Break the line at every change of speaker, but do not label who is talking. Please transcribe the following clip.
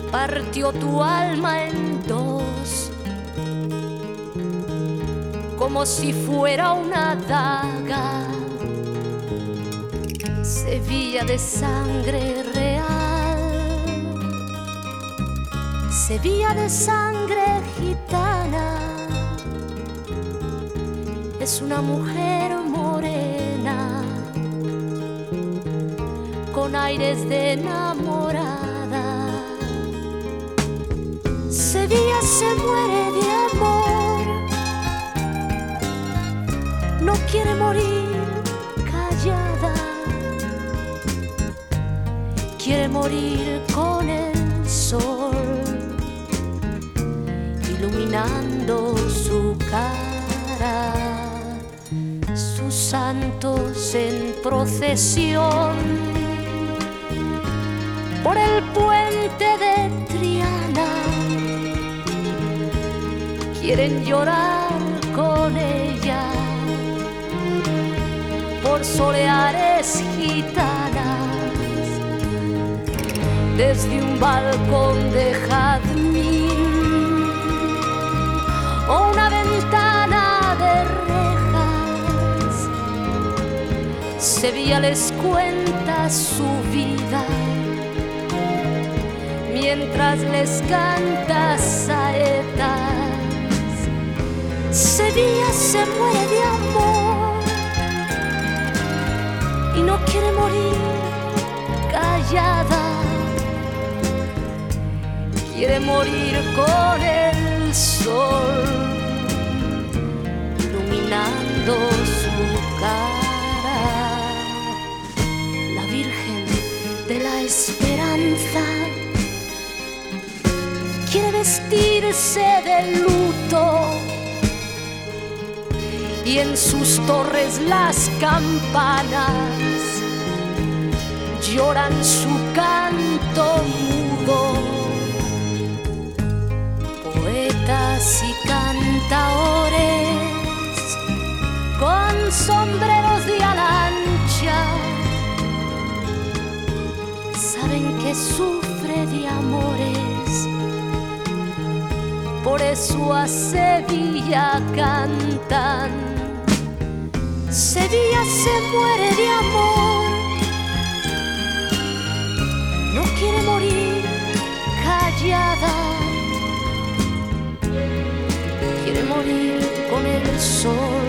partió tu alma en dos, como si fuera una daga. Sevilla de sangre real, Sevilla de sangre gitana, es una mujer morena con aires de enamorada. Sevilla se muere de amor, no quiere morir callada, quiere morir con el sol iluminando su cara. Sus santos en procesión por el puente de Triana quieren llorar con ella por soleares gitanas. Desde un balcón de jazmín o una ventana de rejas, Sevilla les cuenta su vida mientras les canta saetas. Sevilla se muere de amor y no quiere morir callada, quiere morir con el sol iluminando su cara. La Virgen de la Esperanza quiere vestirse de luto y en sus torres las campanas lloran su canto mudo. Poetas y cantaores con sombreros de ala ancha saben que sufre de amores, por eso a Sevilla cantan. Sevilla se muere de amor, no quiere morir callada, quiere morir con el sol